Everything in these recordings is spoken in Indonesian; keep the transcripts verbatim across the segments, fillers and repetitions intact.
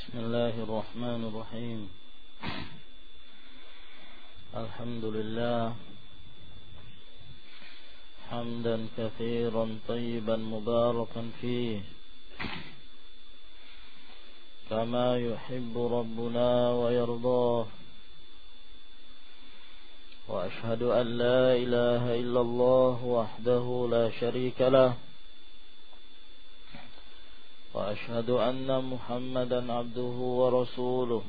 بسم الله الرحمن الرحيم. الحمد لله حمدا كثيرا طيبا مباركا فيه كما يحب ربنا ويرضاه، وأشهد أن لا إله إلا الله وحده لا شريك له، وأشهد أن محمدا عبده ورسوله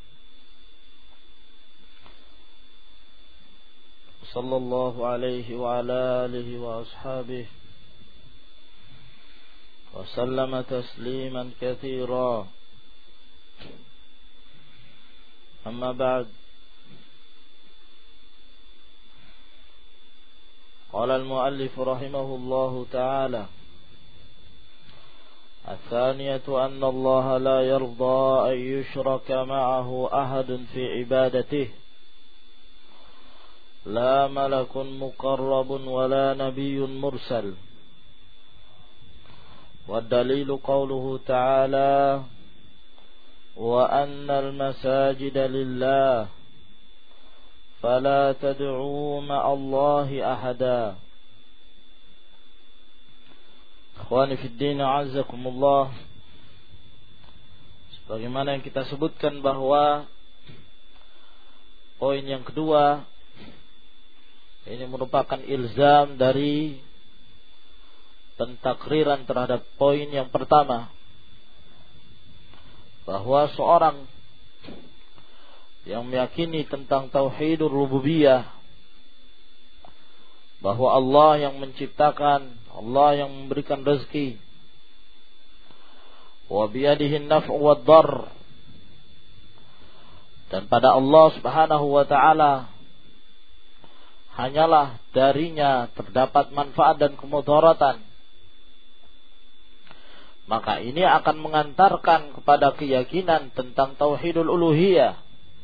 صلى الله عليه وعلى آله وأصحابه وسلم تسليما كثيرا. أما بعد، قال المؤلف رحمه الله تعالى: الثانية أن الله لا يرضى أن يشرك معه أحد في عبادته، لا ملك مقرب ولا نبي مرسل. والدليل قوله تعالى: وأن المساجد لله فلا تدعوا مع الله أحدا. Ikhwani fid din, a'azzakumullah. Sebagaimana yang kita sebutkan bahwa poin yang kedua ini merupakan ilzam dari pentakriran terhadap poin yang pertama, bahwa seorang yang meyakini tentang tauhidur rububiyah, bahwa Allah yang menciptakan, Allah yang memberikan rezeki, wa biyadihi an-naf'u wad-darr, dan pada Allah Subhanahu wa taala hanyalah darinya terdapat manfaat dan kemudaratan, maka ini akan mengantarkan kepada keyakinan tentang tauhidul uluhiyah,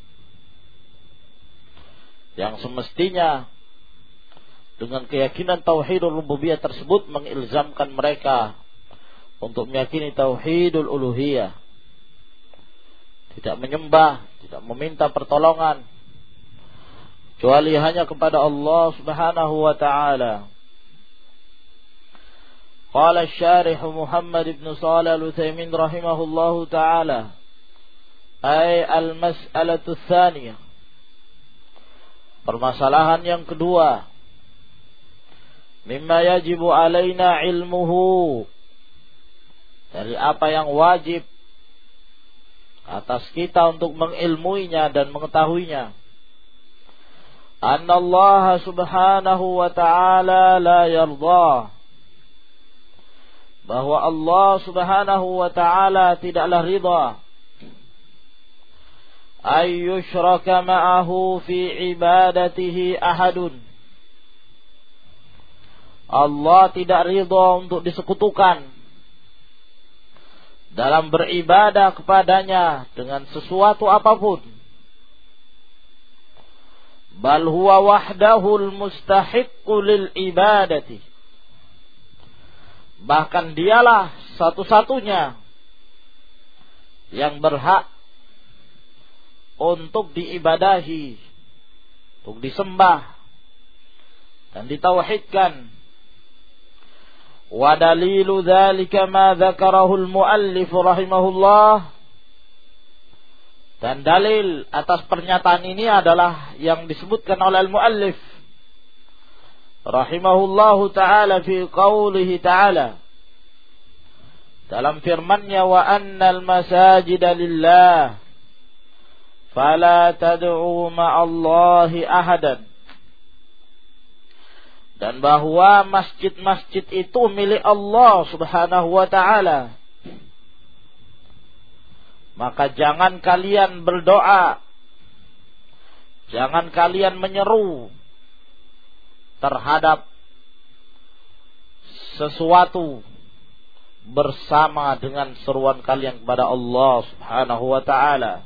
yang semestinya dengan keyakinan tauhidul rububiyah tersebut mengilzamkan mereka untuk meyakini tauhidul uluhiyah, tidak menyembah, tidak meminta pertolongan kecuali hanya kepada Allah Subhanahu wa taala. Qala asy-syarih Muhammad ibn Shalih Al-Utsaimin rahimahullahu taala: ay al-mas'alatu tsaniyah, permasalahan yang kedua, mimma yajibu alaina ilmuhu, dari apa yang wajib atas kita untuk mengilmuinya dan mengetahuinya. Anna Allah subhanahu wa ta'ala la yarda, bahwa Allah subhanahu wa ta'ala tidaklah ridha ay yushraka ma'ahu fi ibadatihi ahadun, Allah tidak ridha untuk disekutukan dalam beribadah kepadanya dengan sesuatu apapun. Bal huwa wahdahul mustahiqqu lil ibadati, bahkan dialah satu-satunya yang berhak untuk diibadahi, untuk disembah dan ditauhidkan. Wa dalilu dzalika ma dzakarahu al-muallif rahimahullah, dan dalil atas pernyataan ini adalah yang disebutkan oleh al-muallif rahimahullahu taala fi qoulihi taala, dalam firman-Nya: wa annal masajida lillah fala tad'u ma'allahi ahadan, dan bahwa masjid-masjid itu milik Allah Subhanahu wa ta'ala, maka jangan kalian berdoa, jangan kalian menyeru terhadap sesuatu bersama dengan seruan kalian kepada Allah Subhanahu wa ta'ala.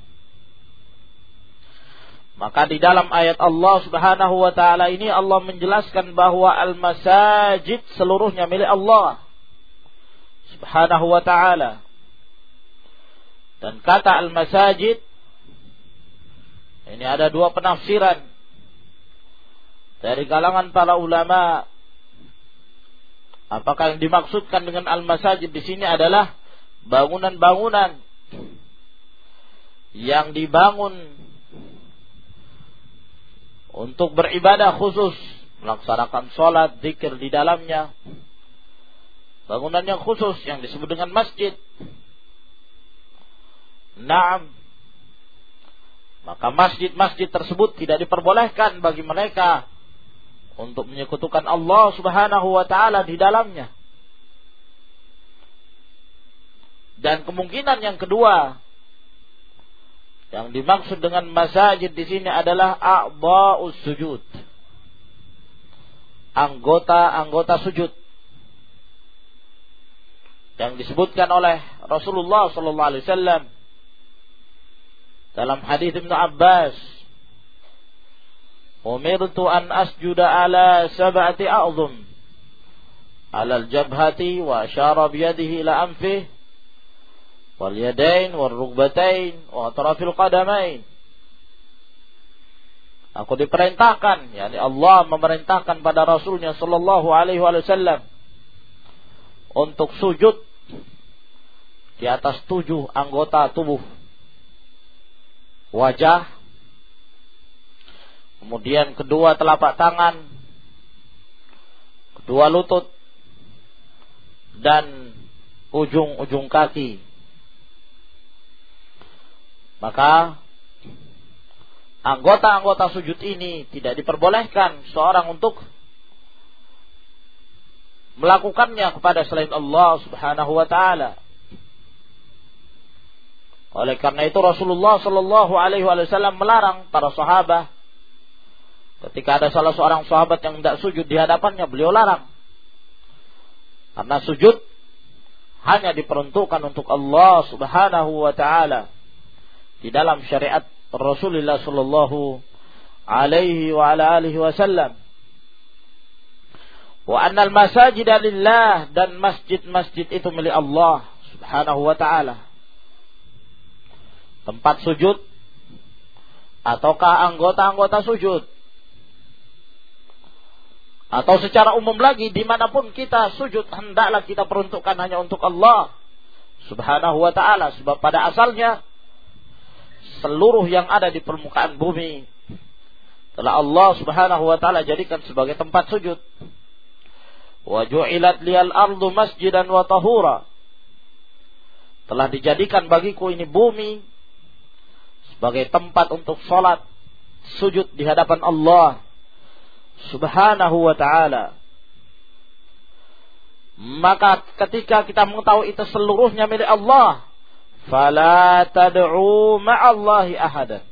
Maka di dalam ayat Allah Subhanahu wa ta'ala ini Allah menjelaskan bahwa al-masajid seluruhnya milik Allah Subhanahu wa ta'ala. Dan kata al-masajid, ini ada dua penafsiran dari kalangan para ulama. Apakah yang dimaksudkan dengan al-masajid di sini adalah bangunan-bangunan yang dibangun untuk beribadah khusus, melaksanakan sholat, zikir di dalamnya, bangunan yang khusus yang disebut dengan masjid. Naam, maka masjid-masjid tersebut tidak diperbolehkan bagi mereka untuk menyekutukan Allah Subhanahu wa taala di dalamnya. Dan kemungkinan yang kedua, yang dimaksud dengan masajid di sini adalah a'dha'us sujud, anggota-anggota sujud, yang disebutkan oleh Rasulullah sallallahu alaihi wasallam dalam hadis Ibnu Abbas, umirtu an asjuda ala sab'ati a'dhum, ala al-jabhati wa asyara biyadihi ila anfih wal yadain wal rukbatain wa atrafil qadamain. Aku diperintahkan, yakni Allah memerintahkan pada Rasulnya sallallahu alaihi wasallam untuk sujud di atas tujuh anggota tubuh. Wajah, kemudian kedua telapak tangan, kedua lutut, dan ujung-ujung kaki. Maka anggota-anggota sujud ini tidak diperbolehkan seorang untuk melakukannya kepada selain Allah Subhanahu wa taala. Oleh karena itu Rasulullah sallallahu alaihi wasallam melarang para sahabat. Ketika ada salah seorang sahabat yang tidak sujud di hadapannya, beliau larang. Karena sujud hanya diperuntukkan untuk Allah Subhanahu wa taala di dalam syariat Rasulullah sallallahu alaihi wa ala alihi wasallam. Wa annal masajid lillah, dan masjid-masjid itu milik Allah Subhanahu wa taala. Tempat sujud ataukah anggota-anggota sujud, atau secara umum lagi dimanapun kita sujud, hendaklah kita peruntukkan hanya untuk Allah Subhanahu wa ta'ala. Sebab pada asalnya seluruh yang ada di permukaan bumi telah Allah Subhanahu wa ta'ala jadikan sebagai tempat sujud. Wa ju'ilat liyal ardu masjidan wa tahura, telah dijadikan bagiku ini bumi sebagai tempat untuk sholat, sujud di hadapan Allah Subhanahu wa ta'ala. Maka ketika kita mengetahui itu seluruhnya milik Allah, fala tad'u ma'allahi ahadan,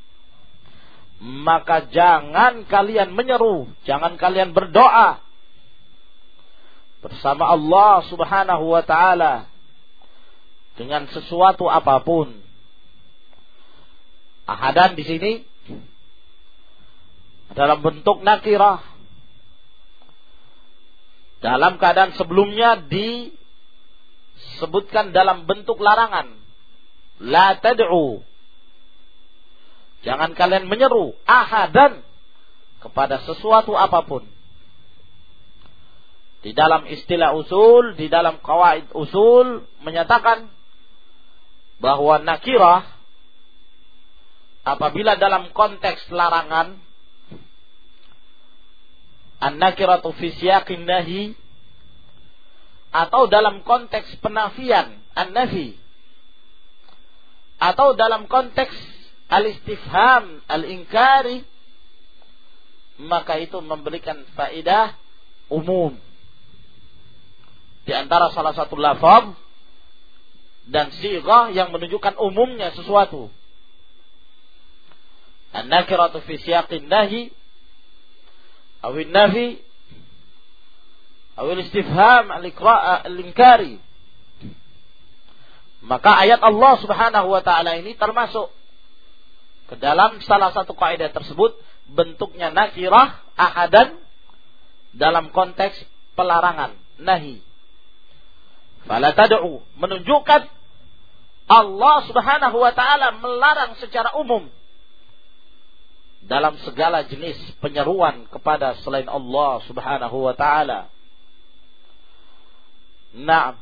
maka jangan kalian menyeru, jangan kalian berdoa bersama Allah Subhanahu wa ta'ala dengan sesuatu apapun. Ahadan di sini dalam bentuk nakirah, dalam keadaan sebelumnya disebutkan dalam bentuk larangan. La tad'u, jangan kalian menyeru ahadan kepada sesuatu apapun. Di dalam istilah usul, di dalam qawaid usul menyatakan bahwa nakirah apabila dalam konteks larangan, an-nakiratu fi siyaqin nahi, atau dalam konteks penafian, an-nafi, atau dalam konteks al-istifham, al-inkari, maka itu memberikan faedah umum di antara salah satu lafaz dan sighah yang menunjukkan umumnya sesuatu. An-nakiratu fi siyaqin nahi aw an-nafi aw al-istifham al-inkari. Maka ayat Allah Subhanahu wa taala ini termasuk ke dalam salah satu kaidah tersebut, bentuknya nakirah ahadan dalam konteks pelarangan, nahi. Fala tad'u, menunjukkan Allah Subhanahu wa ta'ala melarang secara umum dalam segala jenis penyeruan kepada selain Allah Subhanahu wa ta'ala. Nah,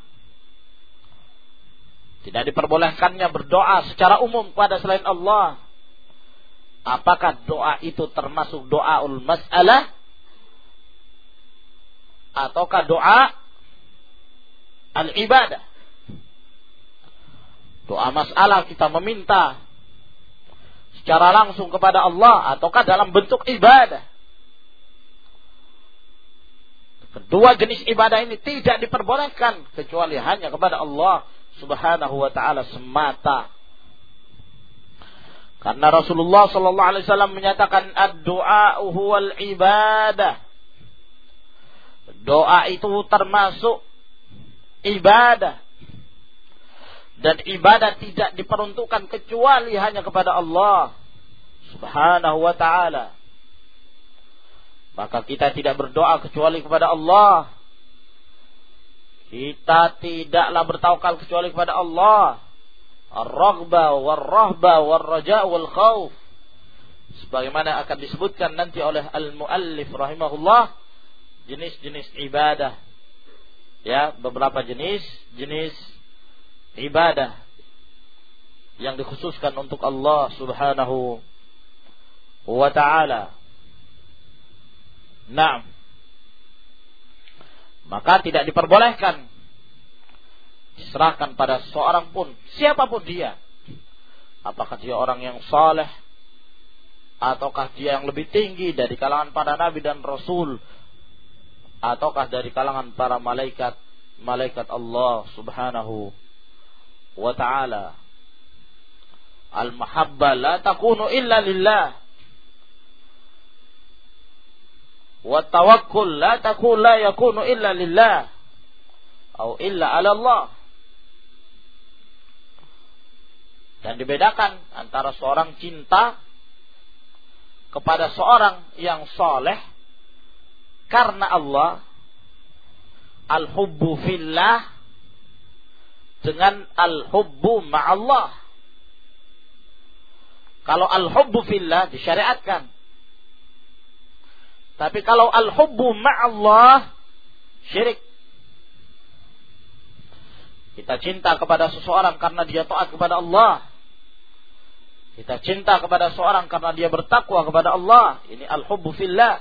tidak diperbolehkannya berdoa secara umum kepada selain Allah. Apakah doa itu termasuk doaul mas'alah ataukah doa al-ibadah? Doa masalah kita meminta secara langsung kepada Allah ataukah dalam bentuk ibadah? Kedua jenis ibadah ini tidak diperbolehkan kecuali hanya kepada Allah Subhanahu wa ta'ala semata. Karena Rasulullah sallallahu alaihi wasallam menyatakan ad-du'a huwal ibadah. Doa itu termasuk ibadah. Dan ibadah tidak diperuntukkan kecuali hanya kepada Allah Subhanahu wa ta'ala. Maka kita tidak berdoa kecuali kepada Allah. Kita tidaklah bertawakal kecuali kepada Allah. Ar-raghba war-rahba war-raja wal-khawf. Sebagaimana akan disebutkan nanti oleh al-muallif rahimahullah, jenis-jenis ibadah. Ya, beberapa jenis jenis ibadah yang dikhususkan untuk Allah Subhanahu wa ta'ala. Naam. Maka tidak diperbolehkan diserahkan pada seorang pun, siapapun dia. Apakah dia orang yang saleh, ataukah dia yang lebih tinggi dari kalangan para nabi dan rasul, ataukah dari kalangan para malaikat, malaikat Allah Subhanahu wa ta'ala. Al-mahabbah la takunu illa lillah. Wa tawakkul la takun la yakunu illa lillah. Atau illa ala Allah. Dan dibedakan antara seorang cinta kepada seorang yang saleh karena Allah, al-hubbu fillah, dengan al-hubbu ma'allah. Kalau al-hubbu fillah disyariatkan. Tapi kalau al-hubbu ma'allah syirik. Kita cinta kepada seseorang karena dia taat kepada Allah. Kita cinta kepada seseorang karena dia bertakwa kepada Allah. Ini al-hubbu fillah.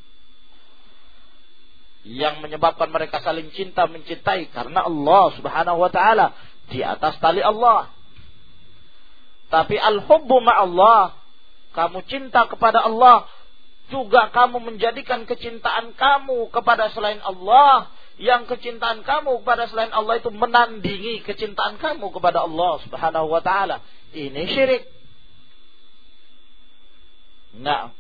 Yang menyebabkan mereka saling cinta mencintai karena Allah Subhanahu wa ta'ala, di atas tali Allah. Tapi al-hubbu ma'allah, kamu cinta kepada Allah, juga kamu menjadikan kecintaan kamu kepada selain Allah, yang kecintaan kamu kepada selain Allah itu menandingi kecintaan kamu kepada Allah Subhanahu wa ta'ala. Ini syirik. Nah,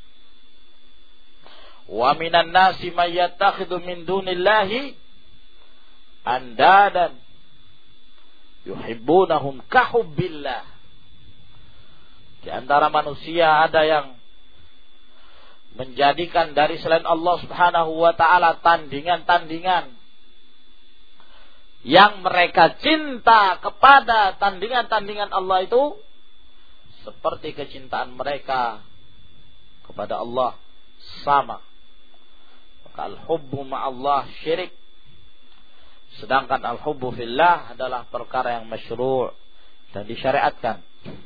wa minan nasi may yattakhidhu min dunillahi andadan yuhibbunahum kahubbillah. Di antara manusia ada yang menjadikan dari selain Allah Subhanahu wa ta'ala tandingan-tandingan yang mereka cinta kepada tandingan-tandingan Allah itu seperti kecintaan mereka kepada Allah sama. Maka al-hubbu ma'allah syirik. Sedangkan al-hubbu fillah adalah perkara yang masyru' dan disyariatkan.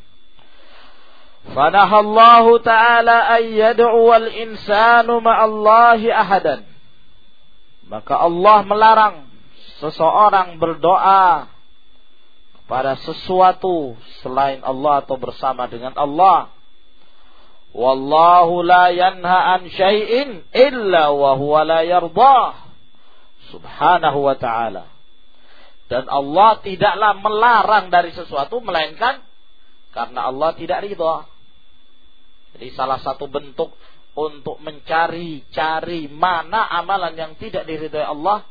Fanahallahu ta'ala an yad'uwal insanu ma'allahi ahadan. Maka Allah melarang seseorang berdoa kepada sesuatu selain Allah atau bersama dengan Allah. Wallahu la yanha an syai'in illa wa huwa la yardah. Subhanahu wa ta'ala. Dan Allah tidaklah melarang dari sesuatu melainkan karena Allah tidak ridha. Jadi salah satu bentuk untuk mencari-cari mana amalan yang tidak diridhai Allah,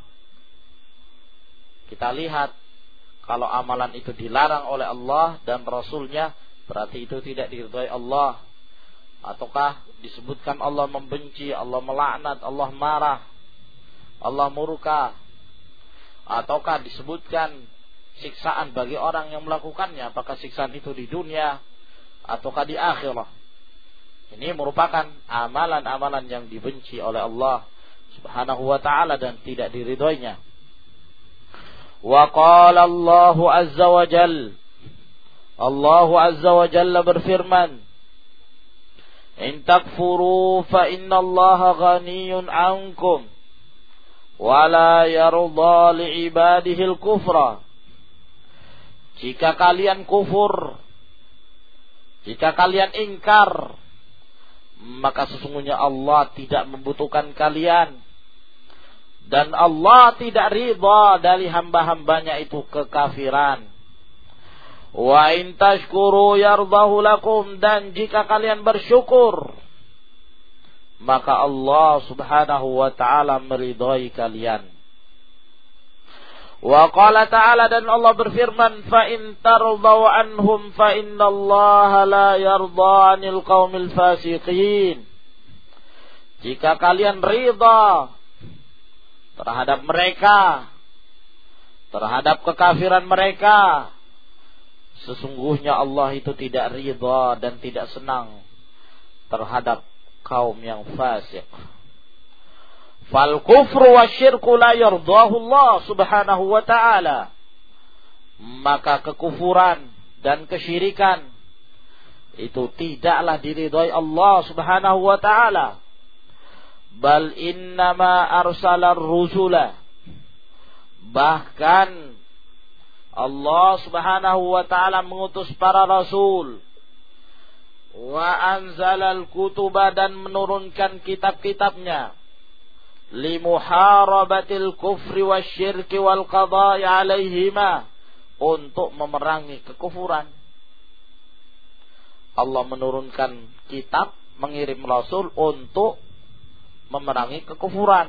kita lihat kalau amalan itu dilarang oleh Allah dan Rasulnya, berarti itu tidak diridhai Allah. Ataukah disebutkan Allah membenci, Allah melaknat, Allah marah, Allah murka. Ataukah disebutkan siksaan bagi orang yang melakukannya, apakah siksaan itu di dunia ataukah di akhirat. Ini merupakan amalan-amalan yang dibenci oleh Allah Subhanahu wa ta'ala dan tidak diridhoinya. Wa qala Allah azza wa jalla, Allah azza wa jalla berfirman, in takfuru fa inna Allah ghaniyun ankum wa la yarda li ibadihi al-kufra. Jika kalian kufur, jika kalian ingkar, maka sesungguhnya Allah tidak membutuhkan kalian, dan Allah tidak ridha dari hamba-hambanya itu kekafiran. Wa in tashkuru yardahu lakum, dan jika kalian bersyukur, maka Allah Subhanahu wa ta'ala meridhai kalian. Wa qala ta'ala, dan Allah berfirman, fa in tardaw anhum fa innallaha la yarda 'anil qaumil fasiqin. Jika kalian ridha terhadap mereka, terhadap kekafiran mereka, sesungguhnya Allah itu tidak ridha dan tidak senang terhadap kaum yang fasik. Fal kufru wasyirku la yardahu Allah Subhanahu wa ta'ala. Maka kekufuran dan kesyirikan itu tidaklah diridhai Allah Subhanahu wa ta'ala. Bal innama arsalar rusula, bahkan Allah Subhanahu wa ta'ala mengutus para rasul, wa anzalal kutuba, dan menurunkan kitab-kitabnya, limuharabatil kufri wasyirki wal qada'i alaihima, untuk memerangi kekufuran. Allah menurunkan kitab, mengirim rasul untuk memerangi kekufuran.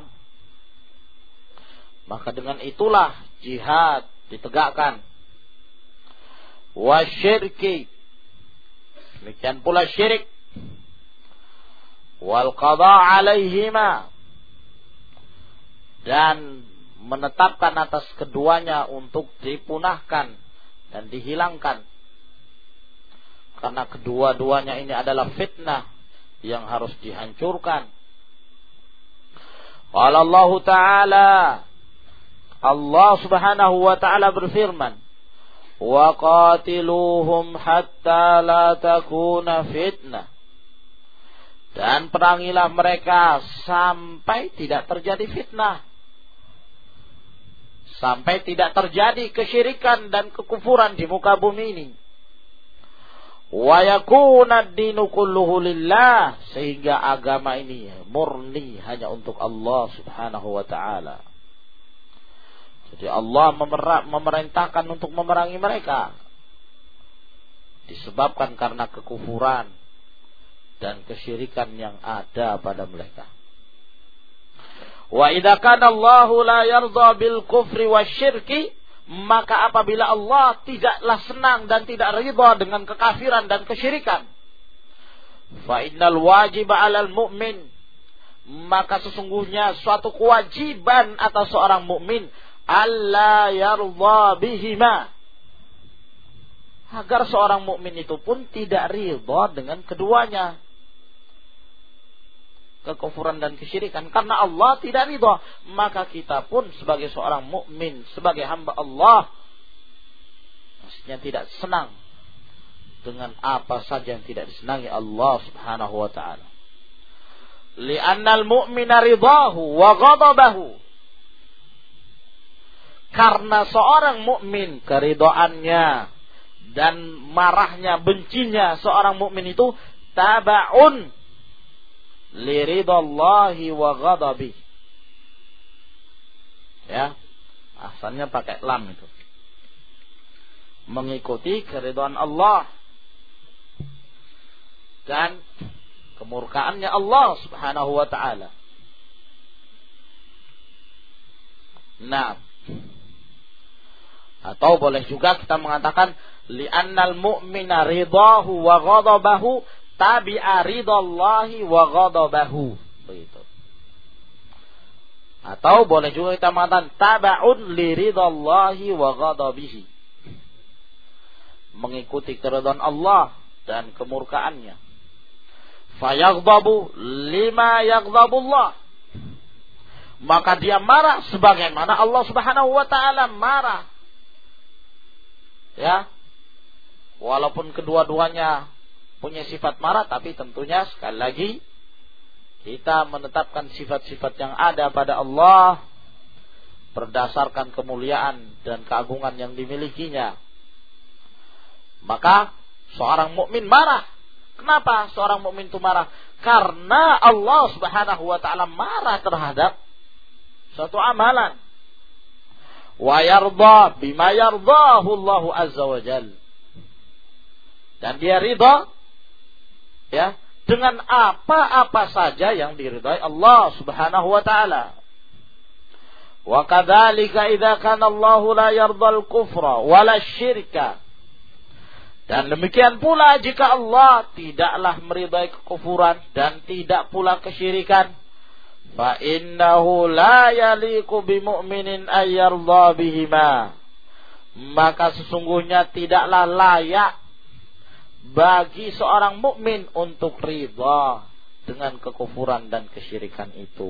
Maka dengan itulah jihad ditegakkan. Wasyirki, demikian pula syirik. Wal qada' alaihima, dan menetapkan atas keduanya untuk dipunahkan dan dihilangkan. Karena kedua-duanya ini adalah fitnah yang harus dihancurkan. Qala Allah Ta'ala, Allah Subhanahu wa ta'ala berfirman, wa qatiluhum hatta la takuna fitnah, dan perangilah mereka sampai tidak terjadi fitnah, sampai tidak terjadi kesyirikan dan kekufuran di muka bumi ini. Wa yakuna ad-dinu kulluhu lillah, sehingga agama ini murni hanya untuk Allah Subhanahu wa ta'ala. Jadi Allah memerintahkan untuk memerangi mereka disebabkan karena kekufuran dan kesyirikan yang ada pada mereka. Wa idza kana Allahu la yarda bil kufri wasyirki, maka apabila Allah tidaklah senang dan tidak ridha dengan kekafiran dan kesyirikan, fa innal wajiba 'alal mu'min, maka sesungguhnya suatu kewajiban atas seorang mukmin alla yarda bihima, agar seorang mukmin itu pun tidak ridha dengan keduanya, kekufuran dan kesyirikan. Karena Allah tidak ridha, maka kita pun sebagai seorang mukmin, sebagai hamba Allah, maksudnya tidak senang dengan apa saja yang tidak disenangi Allah Subhanahu wa ta'ala. Li'annal mu'mina ridahu wa ghadabahu, karena seorang mukmin keridhaannya dan marahnya, bencinya seorang mukmin itu taba'un liridallahi wa ghadabi. Ya, asalnya pakai lam itu, mengikuti keridhaan Allah dan kemurkaannya Allah Subhanahu wa ta'ala. Nah, atau boleh juga kita mengatakan li'annal mu'mina ridahu wa ghadabahu tabi'a ridallahi wa ghadabahu, begitu. Atau boleh juga kita mengatakan taba'un li ridallahi wa ghadabihi, mengikuti keridhaan Allah dan kemurkaannya. Fayaghdabu lima yaghdabullah, maka dia marah sebagaimana Allah Subhanahu wa taala marah. Ya. Walaupun kedua-duanya punya sifat marah, tapi tentunya sekali lagi kita menetapkan sifat-sifat yang ada pada Allah berdasarkan kemuliaan dan keagungan yang dimilikinya. Maka seorang mukmin marah. Kenapa seorang mukmin itu marah? Karena Allah Subhanahu wa taala marah terhadap suatu amalan. Wa yarda bima yardahu Allah azza wa jalla. Dan dia ridha ya dengan apa-apa saja yang diridhai Allah Subhanahu wa taala. Wa kadzalika idza kana Allah la yarda al-kufra wala syirka. Dan demikian pula jika Allah tidaklah meridai kekufuran dan tidak pula kesyirikan, fa innahu la yaliqu bimu'minin ay yarda bihima, maka sesungguhnya tidaklah layak bagi seorang mukmin untuk ridha dengan kekufuran dan kesyirikan itu.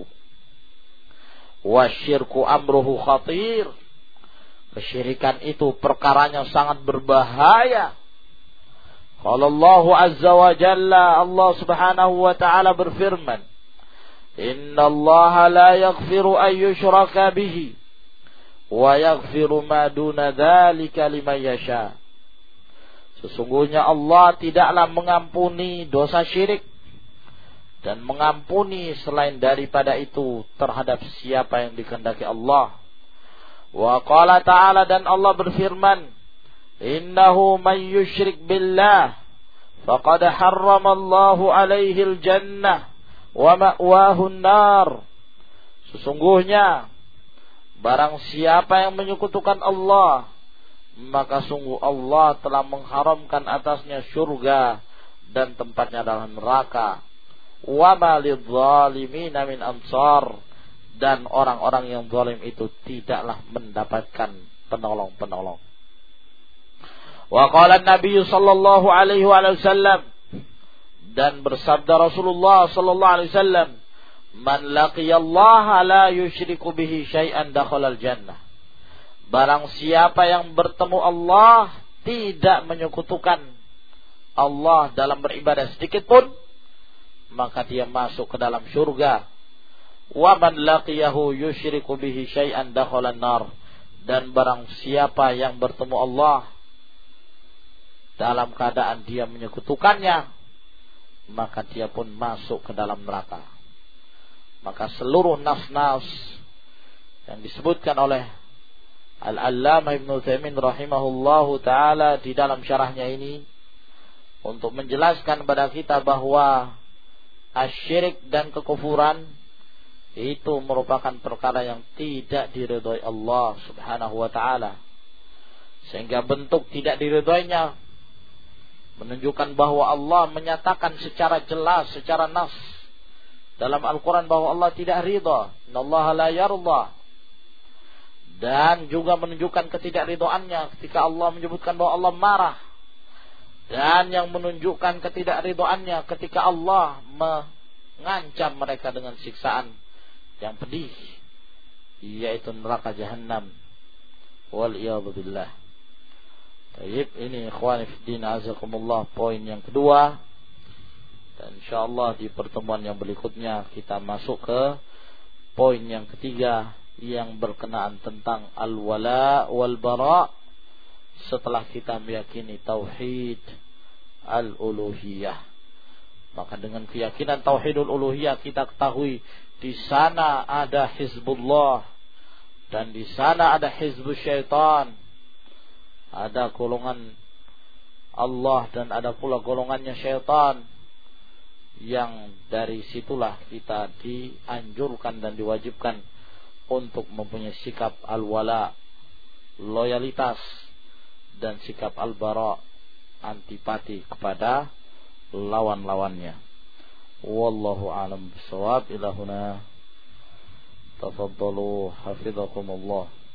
Wasyirku amruhu khatir, kesyirikan itu perkaranya sangat berbahaya. Qala Allah azza wa jalla, Allah Subhanahu wa taala berfirman, Inna Allah la yaghfiru an yushraka bihi wa yaghfiru ma duna dzalika liman yasha. Sesungguhnya Allah tidaklah mengampuni dosa syirik dan mengampuni selain daripada itu terhadap siapa yang dikehendaki Allah. Wa qala ta'ala, dan Allah berfirman, Innahu man yushrik billah faqad harrama Allahu alaihi al-jannah wa ma'wahu an-nar. Sesungguhnya barang siapa yang menyekutukan Allah, maka sungguh Allah telah mengharamkan atasnya surga dan tempatnya adalah neraka. Wa ma lidh-dhalimina min ansar, dan orang-orang yang zalim itu tidaklah mendapatkan penolong-penolong. Wa qala an-nabiy sallallahu alaihi wasallam, dan bersabda Rasulullah sallallahu alaihi wasallam, man laqiyallaha la yusyriku bihi syai'an dakhala al-jannah. Barang siapa yang bertemu Allah tidak menyekutukan Allah dalam beribadah sedikit pun, maka dia masuk ke dalam surga. Wa man laqiyahu yusyriku bihi syai'an dakhala an-nar. Dan barang siapa yang bertemu Allah dalam keadaan dia menyekutukannya, maka dia pun masuk ke dalam neraka. Maka seluruh nas-nas yang disebutkan oleh Al-Allamah Ibnu Utsaimin rahimahullahu taala di dalam syarahnya ini untuk menjelaskan kepada kita bahwa asyirik dan kekufuran itu merupakan perkara yang tidak diridhai Allah Subhanahu wa taala. Sehingga bentuk tidak diridhoinya menunjukkan bahwa Allah menyatakan secara jelas, secara nas dalam Al-Quran bahwa Allah tidak ridha. Innallaha la yarda. Dan juga menunjukkan ketidakridhoannya ketika Allah menyebutkan bahwa Allah marah. Dan yang menunjukkan ketidakridhoannya ketika Allah mengancam mereka dengan siksaan yang pedih, yaitu neraka Jahannam. Wal'iyadhu billah. Baik, ini ikhwani fiddin azakumullah poin yang kedua. Dan insyaallah di pertemuan yang berikutnya kita masuk ke poin yang ketiga yang berkenaan tentang al-wala wal bara, setelah kita meyakini tauhid al-uluhiyah. Maka dengan keyakinan tauhidul uluhiyah kita ketahui di sana ada hizbullah dan di sana ada hizbus syaitan. Ada golongan Allah dan ada pula golongannya syaitan, yang dari situlah kita dianjurkan dan diwajibkan untuk mempunyai sikap al-wala, loyalitas, dan sikap al-bara, antipati kepada lawan-lawannya. Wallahu a'lam bishawab. Ilahuna tafaddalu hafizakumullah.